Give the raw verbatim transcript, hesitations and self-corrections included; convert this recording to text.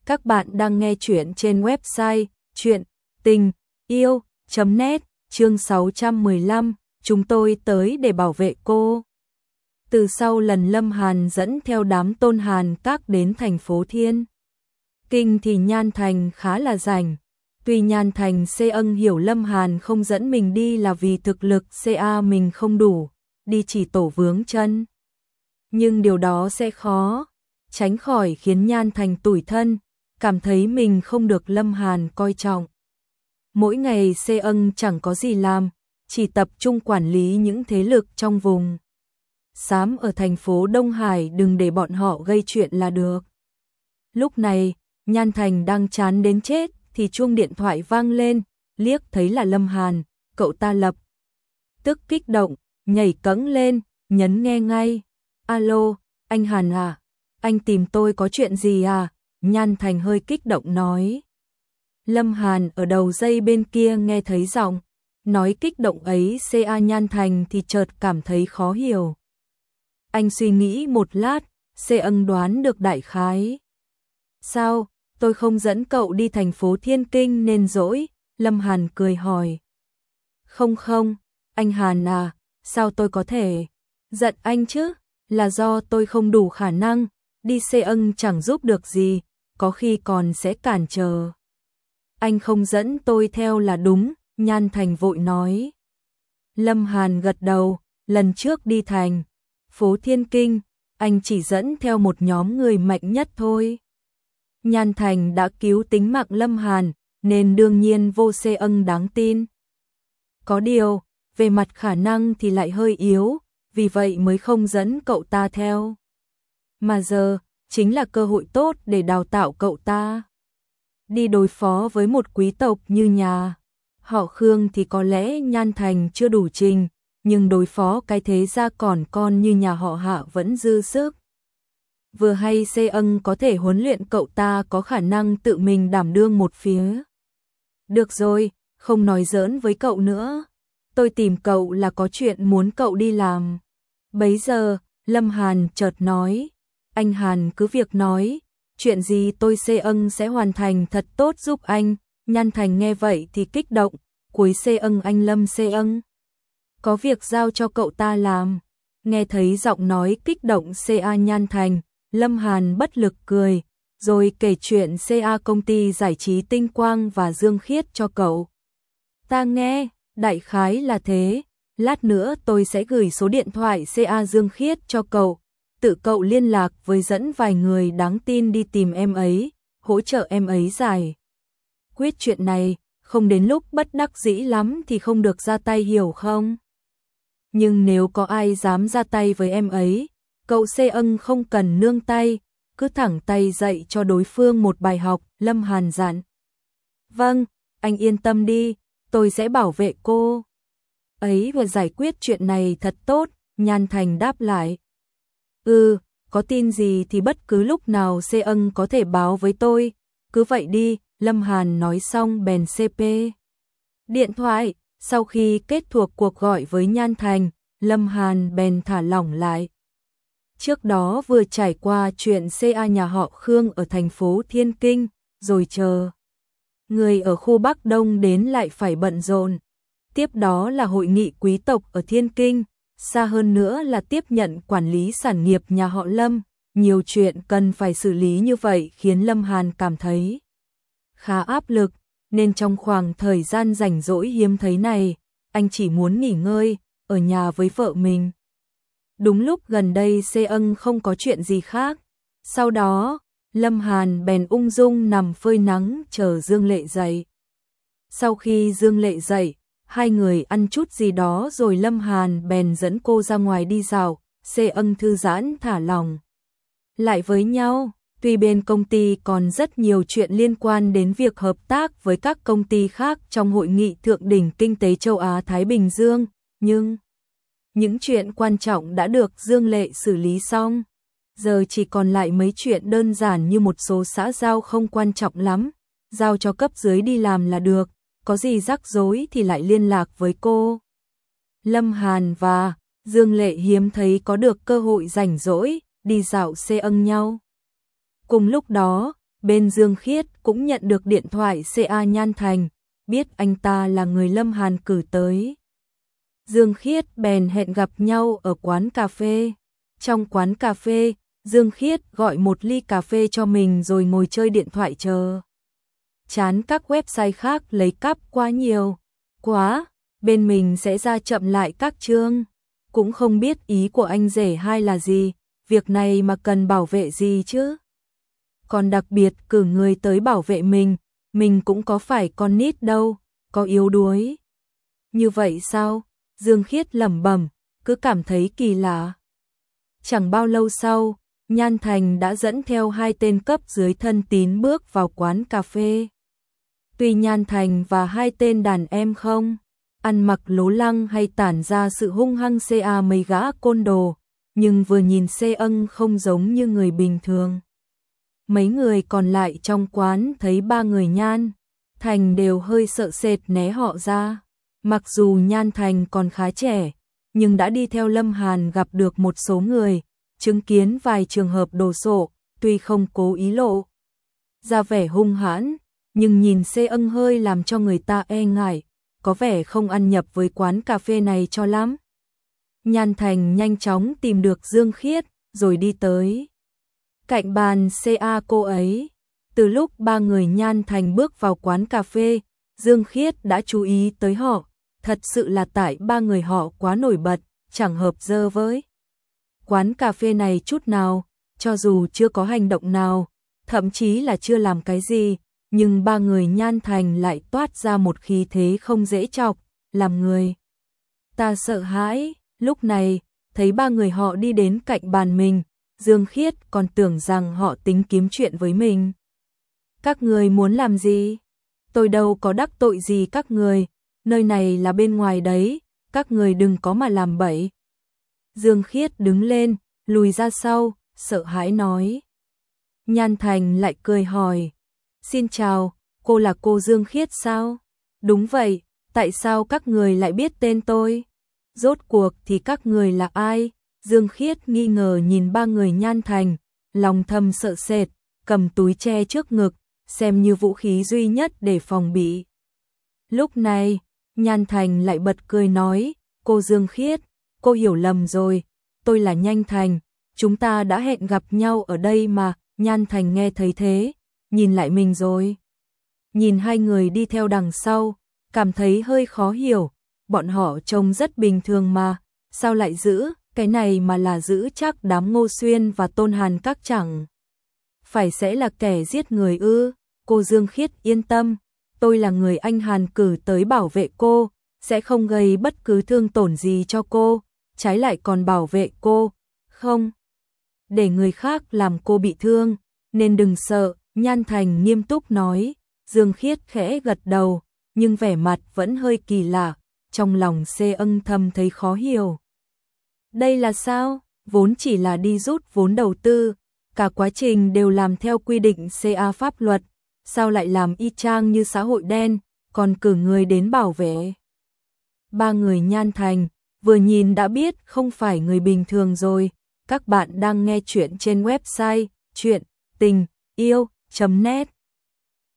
Các bạn đang nghe chuyện trên website chuyện tình yêu chấm net, chương sáu trăm mười lăm, chúng tôi tới để bảo vệ cô. Từ sau lần Lâm Hàn dẫn theo đám Tôn Hàn Các đến thành phố Thiên Kinh thì Nhan Thành khá là rảnh. Tuy Nhan Thành xê ân hiểu Lâm Hàn không dẫn mình đi là vì thực lực xê a mình không đủ, đi chỉ tổ vướng chân. Nhưng điều đó sẽ khó tránh khỏi khiến Nhan Thành tủi thân, cảm thấy mình không được Lâm Hàn coi trọng. Mỗi ngày xê ân chẳng có gì làm, chỉ tập trung quản lý những thế lực trong vùng xám ở thành phố Đông Hải, đừng để bọn họ gây chuyện là được. Lúc này, Nhan Thành đang chán đến chết thì chuông điện thoại vang lên, liếc thấy là Lâm Hàn, cậu ta lập tức kích động, nhảy cẫng lên, nhấn nghe ngay. Alo, anh Hàn à, anh tìm tôi có chuyện gì à? Nhan Thành hơi kích động nói. Lâm Hàn ở đầu dây bên kia nghe thấy giọng nói kích động ấy xê a Nhan Thành thì chợt cảm thấy khó hiểu. Anh suy nghĩ một lát, xê ân đoán được đại khái. Sao, tôi không dẫn cậu đi thành phố Thiên Kinh nên dỗi? Lâm Hàn cười hỏi. Không không, anh Hàn à, sao tôi có thể giận anh chứ? Là do tôi không đủ khả năng, đi xê ân chẳng giúp được gì, có khi còn sẽ cản trở. Anh không dẫn tôi theo là đúng, Nhan Thành vội nói. Lâm Hàn gật đầu, lần trước đi thành phố Thiên Kinh, anh chỉ dẫn theo một nhóm người mạnh nhất thôi. Nhan Thành đã cứu tính mạng Lâm Hàn, nên đương nhiên vô xê ân đáng tin. Có điều, về mặt khả năng thì lại hơi yếu, vì vậy mới không dẫn cậu ta theo. Mà giờ, chính là cơ hội tốt để đào tạo cậu ta. Đi đối phó với một quý tộc như nhà họ Khương thì có lẽ Nhan Thành chưa đủ trình, nhưng đối phó cái thế gia còn con như nhà họ Hạ vẫn dư sức. Vừa hay xê ân có thể huấn luyện cậu ta có khả năng tự mình đảm đương một phía. Được rồi, không nói giỡn với cậu nữa. Tôi tìm cậu là có chuyện muốn cậu đi làm. Bấy giờ, Lâm Hàn chợt nói. Anh Hàn cứ việc nói, chuyện gì tôi xê ân sẽ hoàn thành thật tốt giúp anh. Nhan Thành nghe vậy thì kích động, cuối xê ân anh Lâm xê ân có việc giao cho cậu ta làm. Nghe thấy giọng nói kích động xê a Nhan Thành, Lâm Hàn bất lực cười, rồi kể chuyện xê a công ty giải trí Tinh Quang và Dương Khiết cho cậu ta nghe. Đại khái là thế, lát nữa tôi sẽ gửi số điện thoại xê a Dương Khiết cho cậu, tự cậu liên lạc với dẫn vài người đáng tin đi tìm em ấy, hỗ trợ em ấy giải quyết chuyện này, không đến lúc bất đắc dĩ lắm thì không được ra tay, hiểu không? Nhưng nếu có ai dám ra tay với em ấy, cậu xê ân không cần nương tay, cứ thẳng tay dạy cho đối phương một bài học. Lâm Hàn dặn. Vâng, anh yên tâm đi, tôi sẽ bảo vệ cô ấy và giải quyết chuyện này thật tốt. Nhan Thành đáp lại. Ừ, có tin gì thì bất cứ lúc nào xê ân có thể báo với tôi, cứ vậy đi. Lâm Hàn nói xong bèn xê pê điện thoại. Sau khi kết thúc cuộc gọi với Nhan Thành, Lâm Hàn bèn thả lỏng lại. Trước đó vừa trải qua chuyện xê a nhà họ Khương ở thành phố Thiên Kinh, rồi chờ người ở khu Bắc Đông đến lại phải bận rộn. Tiếp đó là hội nghị quý tộc ở Thiên Kinh, xa hơn nữa là tiếp nhận quản lý sản nghiệp nhà họ Lâm. Nhiều chuyện cần phải xử lý như vậy khiến Lâm Hàn cảm thấy khá áp lực, nên trong khoảng thời gian rảnh rỗi hiếm thấy này, anh chỉ muốn nghỉ ngơi, ở nhà với vợ mình. Đúng lúc gần đây xê ân không có chuyện gì khác, sau đó, Lâm Hàn bèn ung dung nằm phơi nắng chờ Dương Lệ dậy. Sau khi Dương Lệ dậy, hai người ăn chút gì đó rồi Lâm Hàn bèn dẫn cô ra ngoài đi dạo, xê ân thư giãn thả lỏng lại với nhau. Tuy bên công ty còn rất nhiều chuyện liên quan đến việc hợp tác với các công ty khác trong hội nghị thượng đỉnh kinh tế châu Á Thái Bình Dương, nhưng những chuyện quan trọng đã được Dương Lệ xử lý xong. Giờ chỉ còn lại mấy chuyện đơn giản như một số xã giao không quan trọng lắm, giao cho cấp dưới đi làm là được, có gì rắc rối thì lại liên lạc với cô. Lâm Hàn và Dương Lệ hiếm thấy có được cơ hội rảnh rỗi đi dạo xê ân nhau. Cùng lúc đó, bên Dương Khiết cũng nhận được điện thoại xê a Nhan Thành, biết anh ta là người Lâm Hàn cử tới. Dương Khiết bèn hẹn gặp nhau ở quán cà phê. Trong quán cà phê, Dương Khiết gọi một ly cà phê cho mình rồi ngồi chơi điện thoại chờ. Chán các website khác lấy cắp quá nhiều. Quá, bên mình sẽ ra chậm lại các chương. Cũng không biết ý của anh rể hai là gì, việc này mà cần bảo vệ gì chứ. Còn đặc biệt cử người tới bảo vệ mình, mình cũng có phải con nít đâu, có yếu đuối. Như vậy sao? Dương Khiết lẩm bẩm, cứ cảm thấy kỳ lạ. Chẳng bao lâu sau, Nhan Thành đã dẫn theo hai tên cấp dưới thân tín bước vào quán cà phê. Tuy Nhan Thành và hai tên đàn em không ăn mặc lố lăng hay tản ra sự hung hăng xê a mấy gã côn đồ, nhưng vừa nhìn xê âng không giống như người bình thường. Mấy người còn lại trong quán thấy ba người Nhan Thành đều hơi sợ sệt né họ ra. Mặc dù Nhan Thành còn khá trẻ, nhưng đã đi theo Lâm Hàn gặp được một số người, chứng kiến vài trường hợp đồ sộ, tuy không cố ý lộ ra vẻ hung hãn, nhưng nhìn xê âng hơi làm cho người ta e ngại, có vẻ không ăn nhập với quán cà phê này cho lắm. Nhan Thành nhanh chóng tìm được Dương Khiết, rồi đi tới cạnh bàn xê a cô ấy. Từ lúc ba người Nhan Thành bước vào quán cà phê, Dương Khiết đã chú ý tới họ, thật sự là tại ba người họ quá nổi bật, chẳng hợp dơ với quán cà phê này chút nào, cho dù chưa có hành động nào, thậm chí là chưa làm cái gì, nhưng ba người Nhan Thành lại toát ra một khí thế không dễ chọc, làm người ta sợ hãi. Lúc này, thấy ba người họ đi đến cạnh bàn mình, Dương Khiết còn tưởng rằng họ tính kiếm chuyện với mình. Các người muốn làm gì? Tôi đâu có đắc tội gì các người, nơi này là bên ngoài đấy, các người đừng có mà làm bậy. Dương Khiết đứng lên, lùi ra sau, sợ hãi nói. Nhan Thành lại cười hỏi, xin chào, cô là cô Dương Khiết sao? Đúng vậy, tại sao các người lại biết tên tôi? Rốt cuộc thì các người là ai? Dương Khiết nghi ngờ nhìn ba người Nhan Thành, lòng thầm sợ sệt, cầm túi che trước ngực, xem như vũ khí duy nhất để phòng bị. Lúc này, Nhan Thành lại bật cười nói, cô Dương Khiết, cô hiểu lầm rồi, tôi là Nhanh Thành, chúng ta đã hẹn gặp nhau ở đây mà. Nhan Thành nghe thấy thế, nhìn lại mình rồi. Nhìn hai người đi theo đằng sau, cảm thấy hơi khó hiểu, bọn họ trông rất bình thường mà, sao lại giữ, cái này mà là giữ chắc đám Ngô Xuyên và Tôn Hàn các chẳng phải sẽ là kẻ giết người ư? Cô Dương Khiết yên tâm, tôi là người anh Hàn cử tới bảo vệ cô, sẽ không gây bất cứ thương tổn gì cho cô, trái lại còn bảo vệ cô, không để người khác làm cô bị thương, nên đừng sợ. Nhan Thành nghiêm túc nói. Dương Khiết khẽ gật đầu, nhưng vẻ mặt vẫn hơi kỳ lạ, trong lòng xê âng thầm thấy khó hiểu. Đây là sao? Vốn chỉ là đi rút vốn đầu tư, cả quá trình đều làm theo quy định xê a pháp luật, sao lại làm y chang như xã hội đen, còn cử người đến bảo vệ. Ba người Nhan Thành, vừa nhìn đã biết không phải người bình thường rồi. Các bạn đang nghe chuyện trên website chuyện tình yêu chấm net.